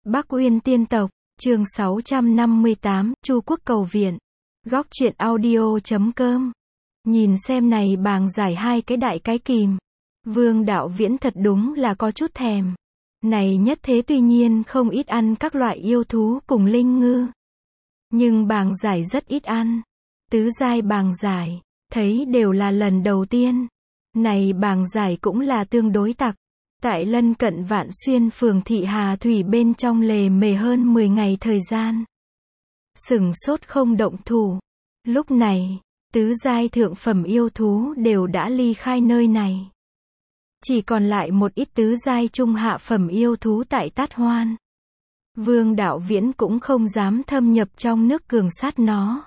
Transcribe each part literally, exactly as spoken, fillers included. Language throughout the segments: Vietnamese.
Bắc Uyên Tiên Tộc, chương sáu trăm năm mươi tám, Chu Quốc cầu viện. Góc truyện audio chấm com. Nhìn xem này bàng giải hai cái đại cái kìm. Vương Đạo Viễn thật đúng là có chút thèm. Này nhất thế tuy nhiên không ít ăn các loại yêu thú cùng linh ngư. Nhưng bàng giải rất ít ăn. Tứ giai bàng giải, thấy đều là lần đầu tiên. Này bàng giải cũng là tương đối tặc. Tại lân cận Vạn Xuyên phường thị Hà Thủy bên trong lề mề hơn mười ngày thời gian. Sửng sốt không động thủ. Lúc này, tứ giai thượng phẩm yêu thú đều đã ly khai nơi này. Chỉ còn lại một ít tứ giai trung hạ phẩm yêu thú tại Tát Hoan. Vương Đạo Viễn cũng không dám thâm nhập trong nước cường sát nó.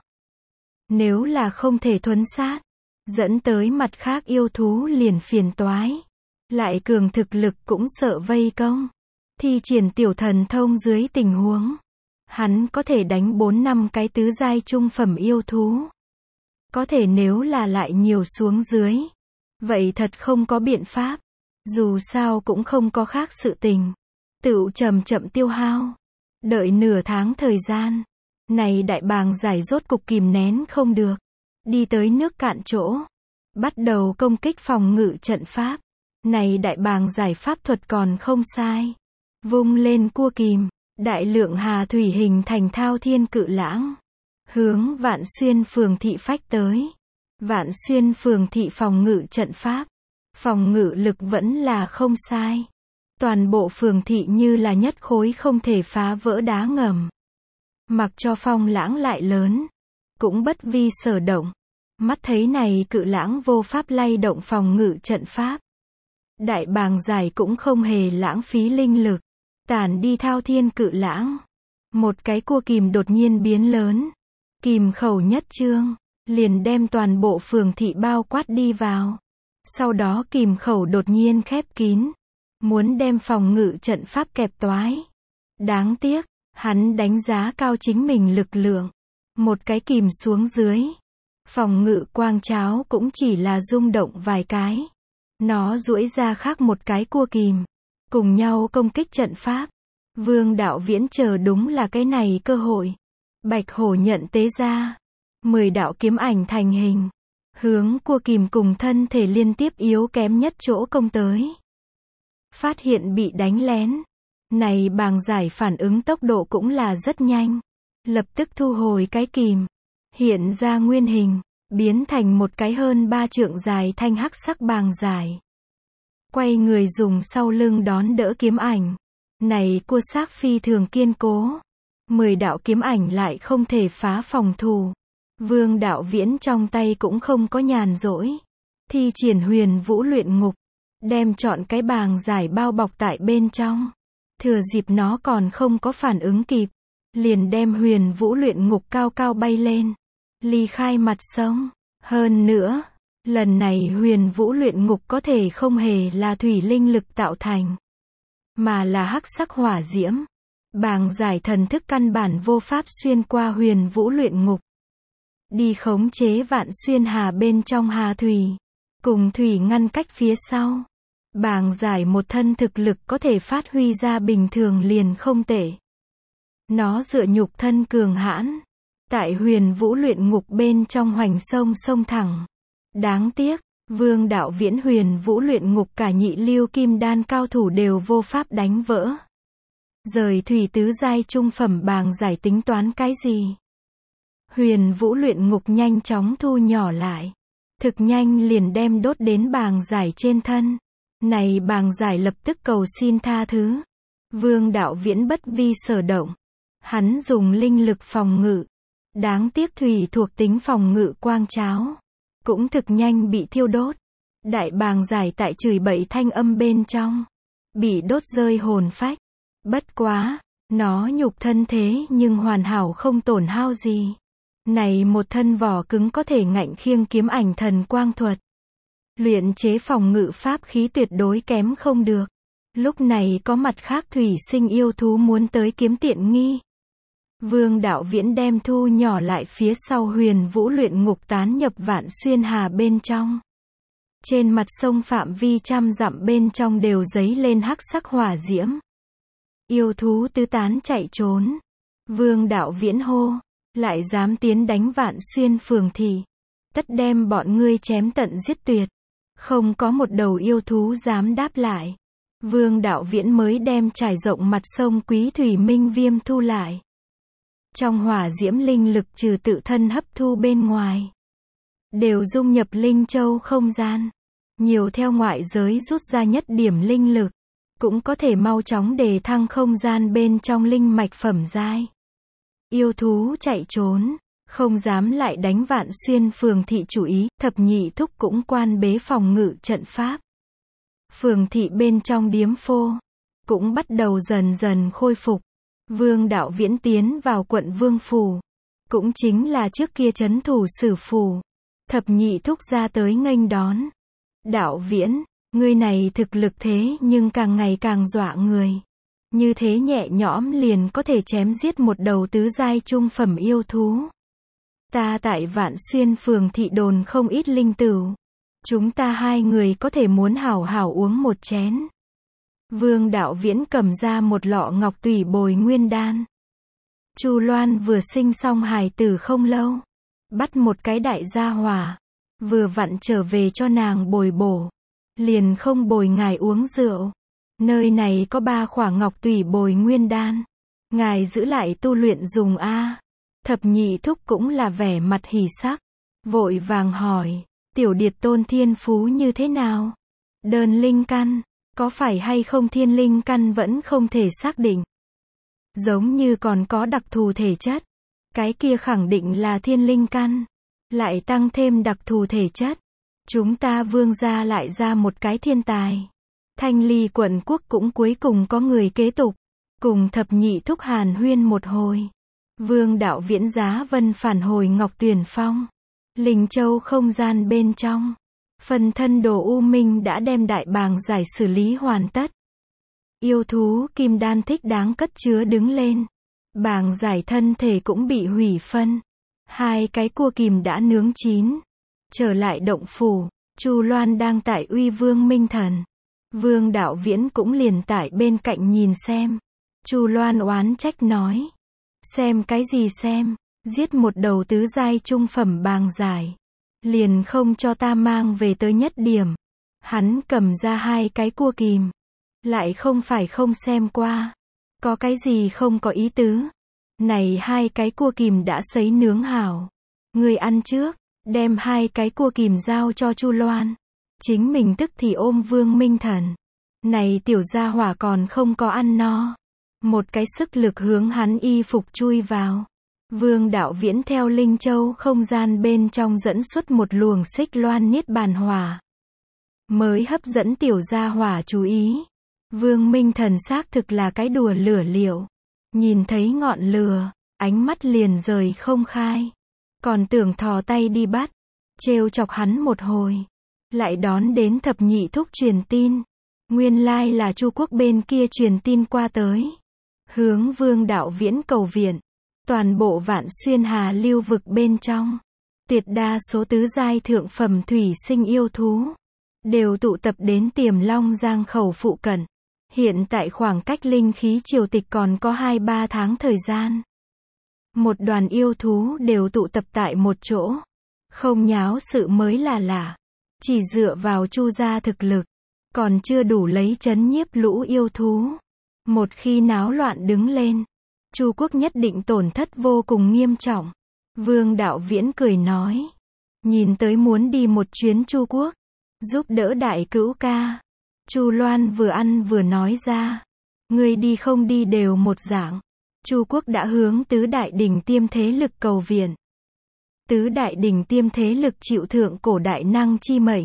Nếu là không thể thuấn sát, dẫn tới mặt khác yêu thú liền phiền toái. Lại cường thực lực cũng sợ vây công. Thi triển tiểu thần thông dưới tình huống. Hắn có thể đánh bốn năm cái tứ giai trung phẩm yêu thú. Có thể nếu là lại nhiều xuống dưới. Vậy thật không có biện pháp. Dù sao cũng không có khác sự tình. Tựu chậm chậm tiêu hao. Đợi nửa tháng thời gian. Này đại bàng giải rốt cục kìm nén không được. Đi tới nước cạn chỗ. Bắt đầu công kích phòng ngự trận pháp. Này đại bàng giải pháp thuật còn không sai. Vung lên cua kìm. Đại lượng hà thủy hình thành thao thiên cự lãng. Hướng Vạn Xuyên phường thị phách tới. Vạn Xuyên phường thị phòng ngự trận pháp. Phòng ngự lực vẫn là không sai. Toàn bộ phường thị như là nhất khối không thể phá vỡ đá ngầm. Mặc cho phong lãng lại lớn. Cũng bất vi sở động. Mắt thấy này cự lãng vô pháp lay động phòng ngự trận pháp. Đại bàng giải cũng không hề lãng phí linh lực. Tản đi thao thiên cự lãng. Một cái cua kìm đột nhiên biến lớn. Kìm khẩu nhất trương. Liền đem toàn bộ phường thị bao quát đi vào. Sau đó kìm khẩu đột nhiên khép kín. Muốn đem phòng ngự trận pháp kẹp toái. Đáng tiếc, hắn đánh giá cao chính mình lực lượng. Một cái kìm xuống dưới. Phòng ngự quang cháo cũng chỉ là rung động vài cái. Nó duỗi ra khác một cái cua kìm. Cùng nhau công kích trận pháp. Vương Đạo Viễn chờ đúng là cái này cơ hội. Bạch hổ nhận tế ra. Mười đạo kiếm ảnh thành hình. Hướng cua kìm cùng thân thể liên tiếp yếu kém nhất chỗ công tới. Phát hiện bị đánh lén. Này bàng giải phản ứng tốc độ cũng là rất nhanh. Lập tức thu hồi cái kìm. Hiện ra nguyên hình. Biến thành một cái hơn ba trượng dài thanh hắc sắc bàng giải. Quay người dùng sau lưng đón đỡ kiếm ảnh. Này cua xác phi thường kiên cố. Mười đạo kiếm ảnh lại không thể phá phòng thủ. Vương Đạo Viễn trong tay cũng không có nhàn rỗi. Thi triển huyền vũ luyện ngục. Đem chọn cái bàng giải bao bọc tại bên trong. Thừa dịp nó còn không có phản ứng kịp. Liền đem huyền vũ luyện ngục cao cao bay lên. Ly khai mặt sông. Hơn nữa, lần này huyền vũ luyện ngục có thể không hề là thủy linh lực tạo thành. Mà là hắc sắc hỏa diễm. Bàng giải thần thức căn bản vô pháp xuyên qua huyền vũ luyện ngục. Đi khống chế Vạn Xuyên hà bên trong hà thủy. Cùng thủy ngăn cách phía sau. Bàng giải một thân thực lực có thể phát huy ra bình thường liền không tệ. Nó dựa nhục thân cường hãn. Tại huyền vũ luyện ngục bên trong hoành sông sông thẳng. Đáng tiếc, Vương Đạo Viễn huyền vũ luyện ngục cả nhị lưu kim đan cao thủ đều vô pháp đánh vỡ. Rời thủy tứ giai trung phẩm bàng giải tính toán cái gì? Huyền vũ luyện ngục nhanh chóng thu nhỏ lại. Thực nhanh liền đem đốt đến bàng giải trên thân. Này bàng giải lập tức cầu xin tha thứ. Vương Đạo Viễn bất vi sở động. Hắn dùng linh lực phòng ngự. Đáng tiếc thủy thuộc tính phòng ngự quang cháo. Cũng thực nhanh bị thiêu đốt. Đại bàng giải tại chửi bậy thanh âm bên trong. Bị đốt rơi hồn phách. Bất quá, nó nhục thân thế nhưng hoàn hảo không tổn hao gì. Này một thân vỏ cứng có thể ngạnh khiêng kiếm ảnh thần quang thuật. Luyện chế phòng ngự pháp khí tuyệt đối kém không được. Lúc này có mặt khác thủy sinh yêu thú muốn tới kiếm tiện nghi. Vương Đạo Viễn đem thu nhỏ lại phía sau huyền vũ luyện ngục tán nhập Vạn Xuyên hà bên trong. Trên mặt sông phạm vi trăm dặm bên trong đều dấy lên hắc sắc hỏa diễm. Yêu thú tứ tán chạy trốn. Vương Đạo Viễn hô, lại dám tiến đánh Vạn Xuyên phường thị, tất đem bọn ngươi chém tận giết tuyệt. Không có một đầu yêu thú dám đáp lại. Vương Đạo Viễn mới đem trải rộng mặt sông Quý Thủy Minh Viêm thu lại. Trong hỏa diễm linh lực trừ tự thân hấp thu bên ngoài, đều dung nhập linh châu không gian. Nhiều theo ngoại giới rút ra nhất điểm linh lực, cũng có thể mau chóng đề thăng không gian bên trong linh mạch phẩm giai. Yêu thú chạy trốn, không dám lại đánh Vạn Xuyên phường thị chủ ý, thập nhị thúc cũng quan bế phòng ngự trận pháp. Phường thị bên trong điếm phô, cũng bắt đầu dần dần khôi phục. Vương Đạo Viễn tiến vào quận Vương Phủ, cũng chính là trước kia trấn thủ Sử Phủ. Thập nhị thúc ra tới nghênh đón. Đạo Viễn, ngươi này thực lực thế nhưng càng ngày càng dọa người. Như thế nhẹ nhõm liền có thể chém giết một đầu tứ giai trung phẩm yêu thú. Ta tại Vạn Xuyên phường thị đồn không ít linh tửu. Chúng ta hai người có thể muốn hảo hảo uống một chén. Vương Đạo Viễn cầm ra một lọ ngọc tùy bồi nguyên đan. Chu Loan vừa sinh xong hài tử không lâu, bắt một cái đại gia hỏa, vừa vặn trở về cho nàng bồi bổ, liền không bồi ngài uống rượu. Nơi này có ba khỏa ngọc tùy bồi nguyên đan, ngài giữ lại tu luyện dùng a. Thập nhị thúc cũng là vẻ mặt hỉ sắc, vội vàng hỏi, tiểu điệt tôn thiên phú như thế nào? Đơn linh căn, có phải hay không thiên linh căn vẫn không thể xác định. Giống như còn có đặc thù thể chất, cái kia khẳng định là thiên linh căn, lại tăng thêm đặc thù thể chất. Chúng ta Vương gia lại ra một cái thiên tài. Thanh Ly quận quốc cũng cuối cùng có người kế tục, cùng thập nhị thúc hàn huyên một hồi. Vương Đạo Viễn giá vân phản hồi Ngọc Tuyền Phong, Linh Châu không gian bên trong. Phần thân đồ U Minh đã đem đại bàng giải xử lý hoàn tất. Yêu thú kim đan thích đáng cất chứa đứng lên. Bàng giải thân thể cũng bị hủy phân. Hai cái cua kìm đã nướng chín. Trở lại động phủ, Chu Loan đang tại uy Vương Minh Thần. Vương Đạo Viễn cũng liền tại bên cạnh nhìn xem. Chu Loan oán trách nói. Xem cái gì xem, giết một đầu tứ giai trung phẩm bàng giải. Liền không cho ta mang về tới nhất điểm. Hắn cầm ra hai cái cua kìm. Lại không phải không xem qua. Có cái gì không có ý tứ. Này hai cái cua kìm đã sấy nướng hảo. Người ăn trước, đem hai cái cua kìm giao cho Chu Loan. Chính mình tức thì ôm Vương Minh Thần. Này tiểu gia hỏa còn không có ăn no. Một cái sức lực hướng hắn y phục chui vào. Vương Đạo Viễn theo Linh Châu không gian bên trong dẫn xuất một luồng xích loan niết bàn hỏa. Mới hấp dẫn tiểu gia hỏa chú ý. Vương Minh Thần xác thực là cái đùa lửa liệu. Nhìn thấy ngọn lửa, ánh mắt liền rời không khai. Còn tưởng thò tay đi bắt, trêu chọc hắn một hồi. Lại đón đến thập nhị thúc truyền tin. Nguyên lai là Chu quốc bên kia truyền tin qua tới. Hướng Vương Đạo Viễn cầu viện. Toàn bộ Vạn Xuyên Hà lưu vực bên trong, tuyệt đa số tứ giai thượng phẩm thủy sinh yêu thú, đều tụ tập đến Tiềm Long Giang khẩu phụ cận. Hiện tại khoảng cách linh khí triều tịch còn có hai ba tháng thời gian. Một đoàn yêu thú đều tụ tập tại một chỗ. Không nháo sự mới là lạ. Chỉ dựa vào Chu gia thực lực, còn chưa đủ lấy chấn nhiếp lũ yêu thú. Một khi náo loạn đứng lên, Chu quốc nhất định tổn thất vô cùng nghiêm trọng. Vương Đạo Viễn cười nói. Nhìn tới muốn đi một chuyến Chu quốc, giúp đỡ đại cữu ca. Chu Loan vừa ăn vừa nói ra. Người đi không đi đều một dạng. Chu quốc đã hướng tứ đại đỉnh tiêm thế lực cầu viện. Tứ đại đỉnh tiêm thế lực chịu thượng cổ đại năng chi mệnh.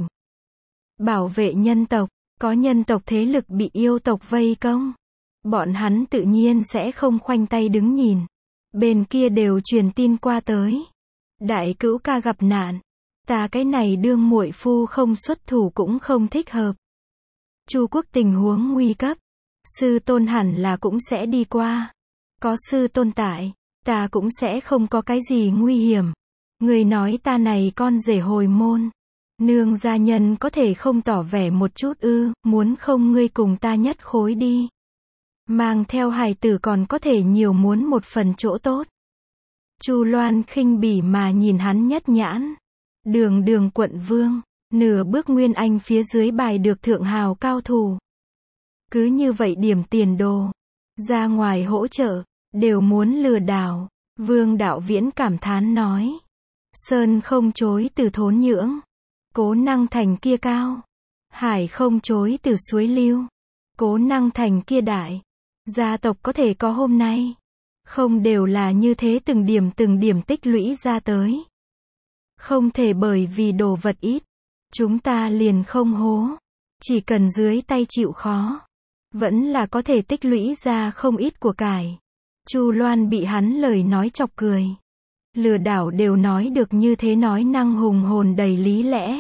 Bảo vệ nhân tộc, có nhân tộc thế lực bị yêu tộc vây công. Bọn hắn tự nhiên sẽ không khoanh tay đứng nhìn. Bên kia đều truyền tin qua tới. Đại cữu ca gặp nạn. Ta cái này đương muội phu không xuất thủ cũng không thích hợp. Chu quốc tình huống nguy cấp. Sư tôn hẳn là cũng sẽ đi qua. Có sư tôn tại, ta cũng sẽ không có cái gì nguy hiểm. Người nói ta này con rể hồi môn. Nương gia nhân có thể không tỏ vẻ một chút ư, muốn không ngươi cùng ta nhất khối đi. Mang theo hài tử còn có thể nhiều muốn một phần chỗ tốt. Chu Loan khinh bỉ mà nhìn hắn nhất nhãn. Đường đường quận vương, nửa bước nguyên anh phía dưới bài được thượng hào cao thủ. Cứ như vậy điểm tiền đồ, ra ngoài hỗ trợ, đều muốn lừa đảo. Vương Đạo Viễn cảm thán nói. Sơn không chối từ thốn nhưỡng, cố năng thành kia cao. Hải không chối từ suối lưu, cố năng thành kia đại. Gia tộc có thể có hôm nay, không đều là như thế từng điểm từng điểm tích lũy ra tới. Không thể bởi vì đồ vật ít, chúng ta liền không hố. Chỉ cần dưới tay chịu khó, vẫn là có thể tích lũy ra không ít của cải. Chu Loan bị hắn lời nói chọc cười. Lừa đảo đều nói được như thế, nói năng hùng hồn đầy lý lẽ.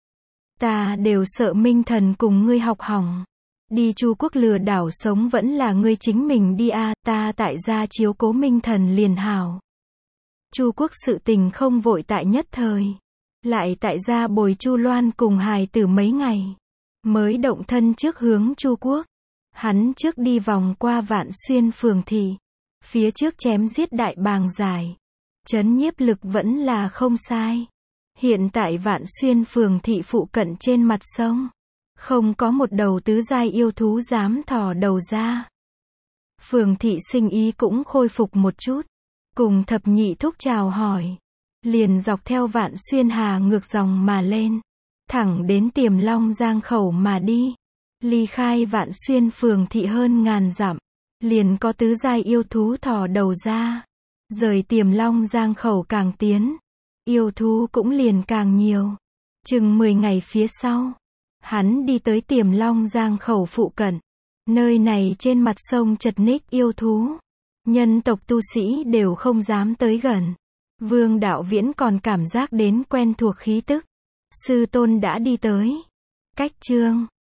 Ta đều sợ Minh Thần cùng ngươi học hỏng. Đi Chu quốc lừa đảo sống vẫn là ngươi chính mình đi a, ta tại gia chiếu cố Minh Thần liền hảo. Chu quốc sự tình không vội tại nhất thời, lại tại gia bồi Chu Loan cùng hài tử mấy ngày, mới động thân trước hướng Chu quốc. Hắn trước đi vòng qua Vạn Xuyên phường thị, phía trước chém giết đại bàng giải, trấn nhiếp lực vẫn là không sai. Hiện tại Vạn Xuyên phường thị phụ cận trên mặt sông, không có một đầu tứ giai yêu thú dám thò đầu ra. Phường thị sinh ý cũng khôi phục một chút, cùng thập nhị thúc chào hỏi, liền dọc theo Vạn Xuyên hà ngược dòng mà lên, thẳng đến Tiềm Long Giang khẩu mà đi. Ly khai Vạn Xuyên phường thị hơn ngàn dặm, liền có tứ giai yêu thú thò đầu ra. Rời Tiềm Long Giang khẩu càng tiến, yêu thú cũng liền càng nhiều. Chừng mười ngày phía sau, hắn đi tới Tiềm Long Giang khẩu phụ cận. Nơi này trên mặt sông chật ních yêu thú, nhân tộc tu sĩ đều không dám tới gần. Vương Đạo Viễn còn cảm giác đến quen thuộc khí tức. Sư tôn đã đi tới. Cách chương